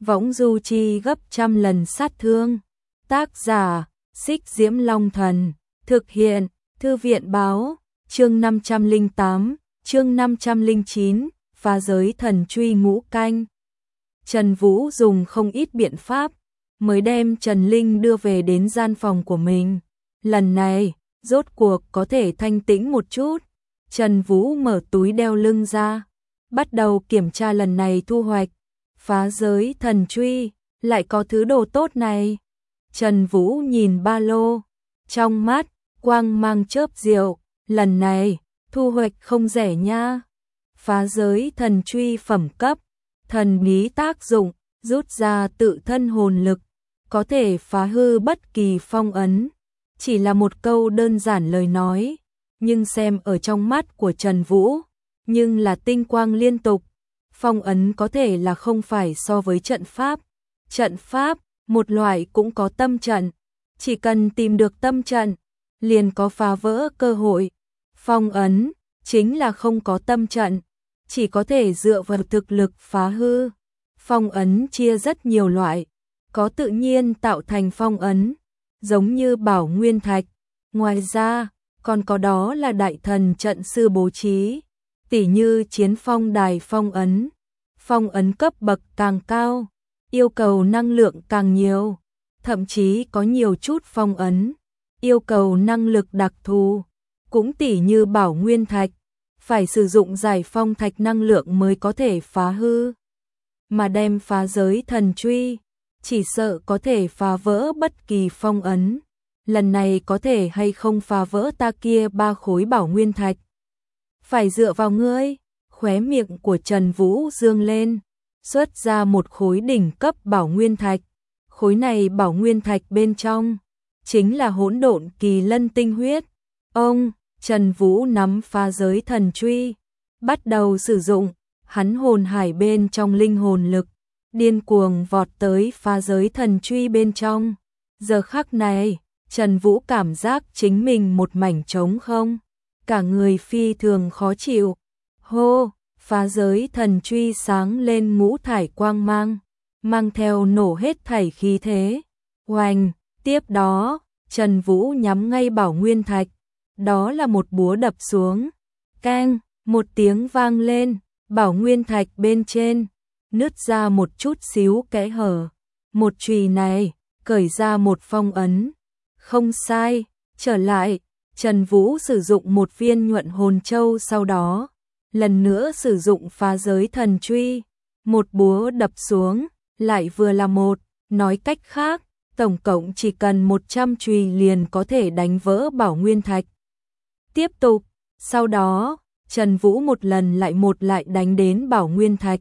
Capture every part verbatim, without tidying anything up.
võng du chi gấp trăm lần sát thương. Tác giả, Xích Diễm Long Thần, thực hiện, Thư viện báo, chương năm trăm lẻ tám, chương năm trăm lẻ chín, phá giới thần truy ngũ canh. Trần Vũ dùng không ít biện pháp, mới đem Trần Linh đưa về đến gian phòng của mình. Lần này, rốt cuộc có thể thanh tĩnh một chút. Trần Vũ mở túi đeo lưng ra, bắt đầu kiểm tra lần này thu hoạch. Phá giới thần truy, lại có thứ đồ tốt này. Trần Vũ nhìn ba lô, trong mắt, quang mang chớp diệu, lần này, thu hoạch không rẻ nha. Phá giới thần truy phẩm cấp, thần bí tác dụng, rút ra tự thân hồn lực, có thể phá hư bất kỳ phong ấn. Chỉ là một câu đơn giản lời nói, nhưng xem ở trong mắt của Trần Vũ, nhưng là tinh quang liên tục. Phong ấn có thể là không phải so với trận pháp. Trận pháp, một loại cũng có tâm trận. Chỉ cần tìm được tâm trận, liền có phá vỡ cơ hội. Phong ấn, chính là không có tâm trận, chỉ có thể dựa vào thực lực phá hư. Phong ấn chia rất nhiều loại, có tự nhiên tạo thành phong ấn, giống như bảo nguyên thạch. Ngoài ra, còn có đó là đại thần trận sư bố trí, tỉ như chiến phong đài phong ấn. Phong ấn cấp bậc càng cao, yêu cầu năng lượng càng nhiều, thậm chí có nhiều chút phong ấn, yêu cầu năng lực đặc thù, cũng tỉ như bảo nguyên thạch, phải sử dụng giải phong thạch năng lượng mới có thể phá hư. Mà đem phá giới thần truy, chỉ sợ có thể phá vỡ bất kỳ phong ấn. Lần này có thể hay không phá vỡ ta kia ba khối bảo nguyên thạch? Phải dựa vào ngươi. Khóe miệng của Trần Vũ dương lên, xuất ra một khối đỉnh cấp bảo nguyên thạch. Khối này bảo nguyên thạch bên trong chính là hỗn độn kỳ lân tinh huyết. Ông, Trần Vũ nắm phá giới thần truy, bắt đầu sử dụng, hắn hồn hải bên trong linh hồn lực, điên cuồng vọt tới phá giới thần truy bên trong. Giờ khắc này, Trần Vũ cảm giác chính mình một mảnh trống không, cả người phi thường khó chịu. Hô, phá giới thần truy sáng lên ngũ thải quang mang, mang theo nổ hết thảy khí thế. Oanh, tiếp đó, Trần Vũ nhắm ngay bảo nguyên thạch, đó là một búa đập xuống. Keng, một tiếng vang lên, bảo nguyên thạch bên trên nứt ra một chút xíu kẽ hở. Một chùy này cởi ra một phong ấn. Không sai, trở lại, Trần Vũ sử dụng một viên nhuận hồn châu, sau đó lần nữa sử dụng phá giới thần truy, một búa đập xuống, lại vừa là một, nói cách khác, tổng cộng chỉ cần một trăm chùy liền có thể đánh vỡ bảo nguyên thạch. Tiếp tục, sau đó, Trần Vũ một lần lại một lại đánh đến bảo nguyên thạch.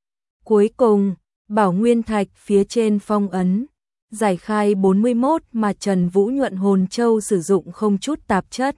Cuối cùng, bảo nguyên thạch phía trên phong ấn, giải khai bốn mươi mốt mà Trần Vũ nhuận hồn châu sử dụng không chút tạp chất.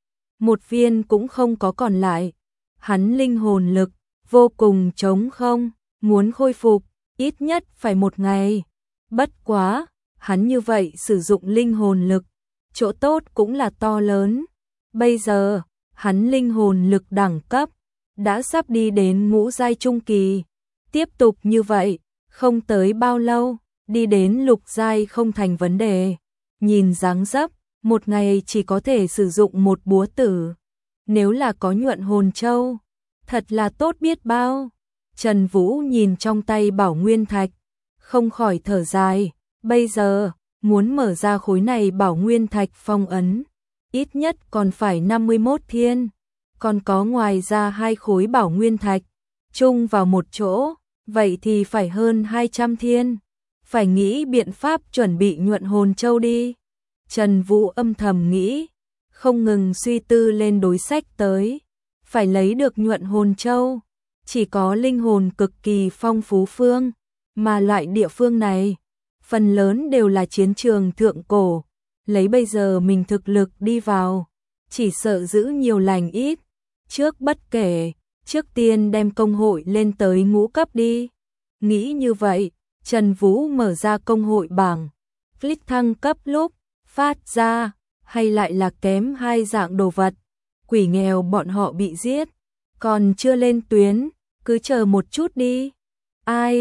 Một viên cũng không có còn lại. Hắn linh hồn lực vô cùng trống không, muốn khôi phục ít nhất phải một ngày. Bất quá, hắn như vậy sử dụng linh hồn lực, chỗ tốt cũng là to lớn. Bây giờ, hắn linh hồn lực đẳng cấp đã sắp đi đến ngũ giai trung kỳ. Tiếp tục như vậy, không tới bao lâu, đi đến lục giai không thành vấn đề. Nhìn dáng dấp, một ngày chỉ có thể sử dụng một búa tử. Nếu là có nhuận hồn châu, thật là tốt biết bao. Trần Vũ nhìn trong tay bảo nguyên thạch, không khỏi thở dài. Bây giờ, muốn mở ra khối này bảo nguyên thạch phong ấn, ít nhất còn phải năm mươi mốt thiên. Còn có ngoài ra hai khối bảo nguyên thạch, chung vào một chỗ, vậy thì phải hơn hai trăm thiên. Phải nghĩ biện pháp chuẩn bị nhuận hồn châu đi. Trần Vũ âm thầm nghĩ, không ngừng suy tư lên đối sách tới. Phải lấy được nhuận hồn châu, chỉ có linh hồn cực kỳ phong phú phương, mà loại địa phương này, phần lớn đều là chiến trường thượng cổ. Lấy bây giờ mình thực lực đi vào, chỉ sợ giữ nhiều lành ít. Trước bất kể, trước tiên đem công hội lên tới ngũ cấp đi. Nghĩ như vậy, Trần Vũ mở ra công hội bảng, click thăng cấp lúc phát ra, hay lại là kém hai dạng đồ vật. Quỷ nghèo bọn họ bị giết, còn chưa lên tuyến, cứ chờ một chút đi. Ai,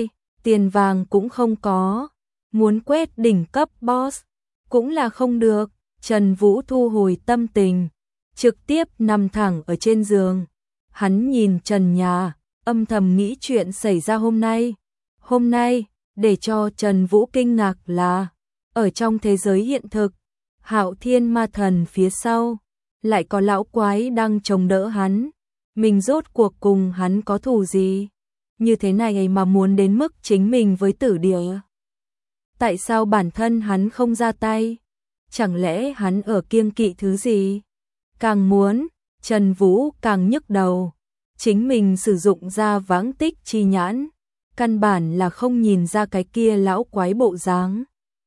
tiền vàng cũng không có, muốn quét đỉnh cấp boss cũng là không được. Trần Vũ thu hồi tâm tình, trực tiếp nằm thẳng ở trên giường. Hắn nhìn trần nhà, âm thầm nghĩ chuyện xảy ra hôm nay. Hôm nay, để cho Trần Vũ kinh ngạc là, ở trong thế giới hiện thực, Hạo Thiên Ma Thần phía sau, lại có lão quái đang chống đỡ hắn. Mình rốt cuộc cùng hắn có thù gì? Như thế này mà muốn đến mức chính mình với tử địa. Tại sao bản thân hắn không ra tay? Chẳng lẽ hắn ở kiêng kỵ thứ gì? Càng muốn, Trần Vũ càng nhức đầu. Chính mình sử dụng ra vãng tích chi nhãn, căn bản là không nhìn ra cái kia lão quái bộ dáng.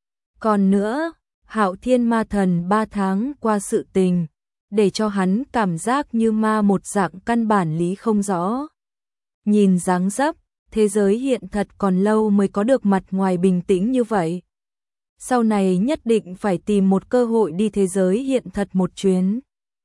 Còn nữa, Hạo Thiên Ma Thần ba tháng qua sự tình, để cho hắn cảm giác như ma một dạng căn bản lý không rõ. Nhìn dáng dấp, thế giới hiện thật còn lâu mới có được mặt ngoài bình tĩnh như vậy. Sau này nhất định phải tìm một cơ hội đi thế giới hiện thật một chuyến.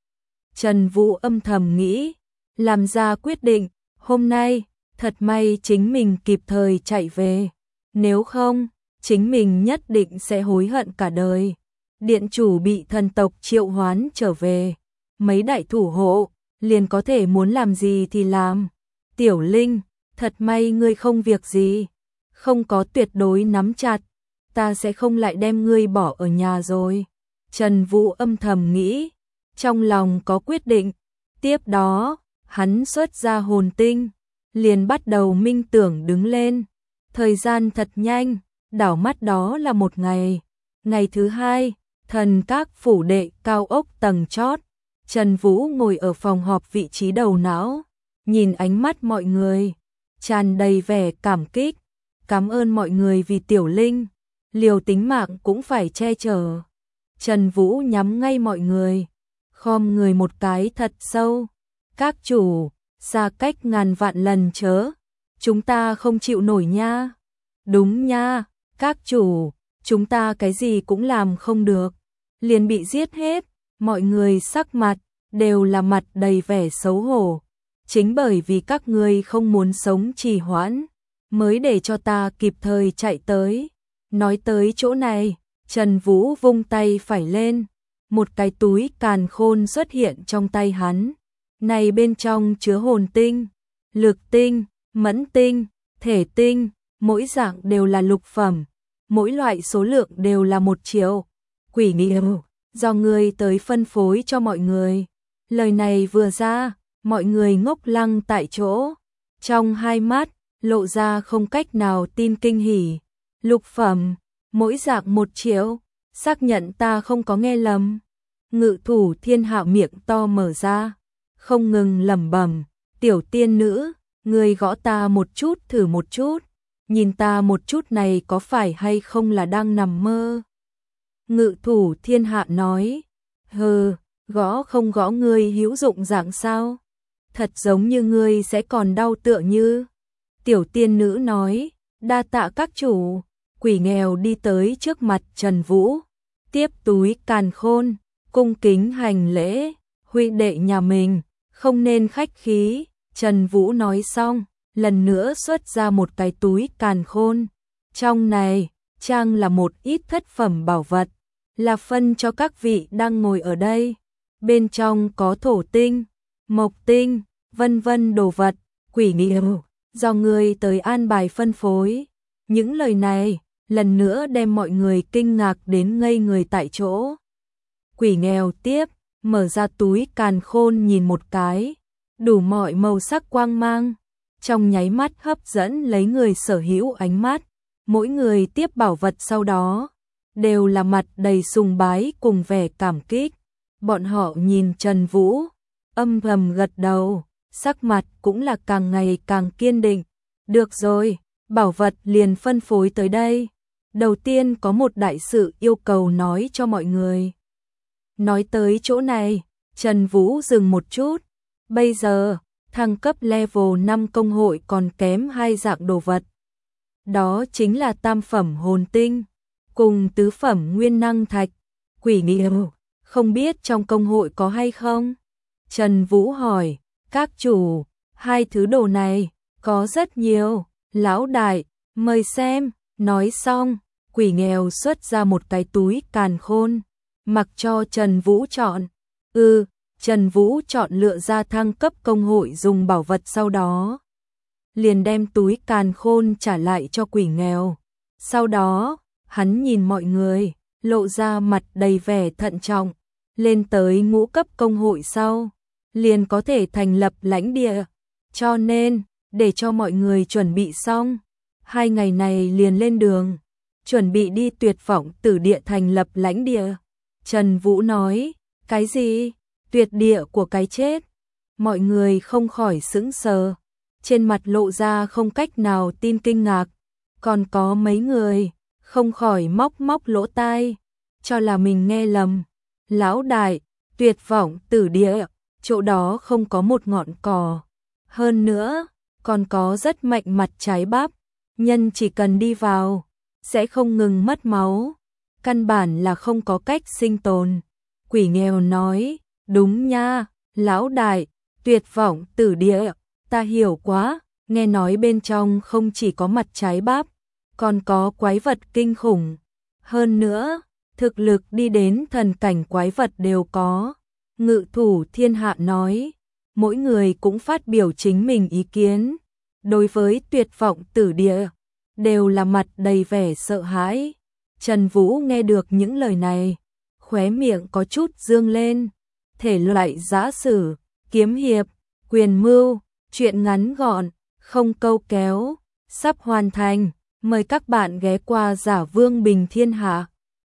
Trần Vũ âm thầm nghĩ, làm ra quyết định, hôm nay, thật may chính mình kịp thời chạy về. Nếu không, chính mình nhất định sẽ hối hận cả đời. Điện chủ bị thần tộc triệu hoán trở về. Mấy đại thủ hộ, liền có thể muốn làm gì thì làm. Tiểu Linh, thật may ngươi không việc gì. Không có tuyệt đối nắm chặt, ta sẽ không lại đem ngươi bỏ ở nhà rồi. Trần Vũ âm thầm nghĩ, trong lòng có quyết định. Tiếp đó, hắn xuất ra hồn tinh, liền bắt đầu minh tưởng đứng lên. Thời gian thật nhanh, đảo mắt đó là một ngày. Ngày thứ hai, thần các phủ đệ cao ốc tầng chót. Trần Vũ ngồi ở phòng họp vị trí đầu não, nhìn ánh mắt mọi người, tràn đầy vẻ cảm kích. Cảm ơn mọi người vì Tiểu Linh, liều tính mạng cũng phải che chở. Trần Vũ nhắm ngay mọi người, khom người một cái thật sâu. Các chủ, xa cách ngàn vạn lần chớ, chúng ta không chịu nổi nha. Đúng nha, các chủ, chúng ta cái gì cũng làm không được, liền bị giết hết. Mọi người sắc mặt đều là mặt đầy vẻ xấu hổ. Chính bởi vì các ngươi không muốn sống trì hoãn, mới để cho ta kịp thời chạy tới. Nói tới chỗ này, Trần Vũ vung tay phải lên, một cái túi càn khôn xuất hiện trong tay hắn. Này bên trong chứa hồn tinh, lực tinh, mẫn tinh, thể tinh, mỗi dạng đều là lục phẩm, mỗi loại số lượng đều là một triệu. Quỷ nghiêu, do ngươi tới phân phối cho mọi người. Lời này vừa ra, mọi người ngốc lăng tại chỗ, trong hai mắt lộ ra không cách nào tin kinh hỉ. Lục phẩm, mỗi dạng một triệu, xác nhận ta không có nghe lầm. Ngự thủ Thiên Hạo miệng to mở ra, không ngừng lẩm bẩm, tiểu tiên nữ, ngươi gõ ta một chút thử một chút, nhìn ta một chút này có phải hay không là đang nằm mơ. Ngự thủ Thiên Hạ nói, hừ, gõ không gõ ngươi hữu dụng dạng sao? Thật giống như ngươi sẽ còn đau tựa như. Tiểu tiên nữ nói, đa tạ các chủ. Quỷ nghèo đi tới trước mặt Trần Vũ, tiếp túi càn khôn, cung kính hành lễ. Huynh đệ nhà mình, không nên khách khí. Trần Vũ nói xong, lần nữa xuất ra một cái túi càn khôn. Trong này, trang là một ít thất phẩm bảo vật, là phân cho các vị đang ngồi ở đây. Bên trong có thổ tinh, mộc tinh, vân vân đồ vật. Quỷ nghiêu, do ngươi tới an bài phân phối. Những lời này, lần nữa đem mọi người kinh ngạc đến ngây người tại chỗ. Quỷ nghèo tiếp, mở ra túi càn khôn nhìn một cái, đủ mọi màu sắc quang mang, trong nháy mắt hấp dẫn lấy người sở hữu ánh mắt. Mỗi người tiếp bảo vật sau đó, đều là mặt đầy sùng bái cùng vẻ cảm kích. Bọn họ nhìn Trần Vũ, âm thầm gật đầu, sắc mặt cũng là càng ngày càng kiên định. Được rồi, bảo vật liền phân phối tới đây. Đầu tiên có một đại sự yêu cầu nói cho mọi người. Nói tới chỗ này, Trần Vũ dừng một chút. Bây giờ, thăng cấp level năm công hội còn kém hai dạng đồ vật. Đó chính là tam phẩm hồn tinh, cùng tứ phẩm nguyên năng thạch. Quỷ nghiêu, không biết trong công hội có hay không? Trần Vũ hỏi, các chủ, hai thứ đồ này, có rất nhiều. Lão đại, Mời xem, nói xong, quỷ nghèo xuất ra một cái túi càn khôn, mặc cho Trần Vũ chọn. Ừ, Trần Vũ chọn lựa ra thăng cấp công hội dùng bảo vật, sau đó liền đem túi càn khôn trả lại cho quỷ nghèo. Sau đó, hắn nhìn mọi người, lộ ra mặt đầy vẻ thận trọng, lên tới ngũ cấp công hội sau, liền có thể thành lập lãnh địa, cho nên, để cho mọi người chuẩn bị xong, hai ngày này liền lên đường, chuẩn bị đi Tuyệt Vọng Tử Địa thành lập lãnh địa. Trần Vũ nói, cái gì? Tuyệt địa của cái chết? Mọi người không khỏi sững sờ, trên mặt lộ ra không cách nào tin kinh ngạc, còn có mấy người không khỏi móc móc lỗ tai, cho là mình nghe lầm. Lão đại, Tuyệt Vọng Tử Địa, chỗ đó không có một ngọn cỏ, hơn nữa, còn có rất mạnh mặt trái bắp, nhân chỉ cần đi vào, sẽ không ngừng mất máu, căn bản là không có cách sinh tồn. Quỷ nghèo nói, đúng nha, lão đại, Tuyệt Vọng Tử Địa, ta hiểu quá, nghe nói bên trong không chỉ có mặt trái bắp, còn có quái vật kinh khủng, hơn nữa, thực lực đi đến thần cảnh quái vật đều có. Ngự thủ thiên hạ nói, mỗi người cũng phát biểu chính mình ý kiến, đối với Tuyệt Vọng Tử Địa, đều là mặt đầy vẻ sợ hãi. Trần Vũ nghe được những lời này, khóe miệng có chút dương lên, thể loại giã sử, kiếm hiệp, quyền mưu, truyện ngắn gọn, không câu kéo, sắp hoàn thành, mời các bạn ghé qua Giả Vương Bình Thiên Hạ.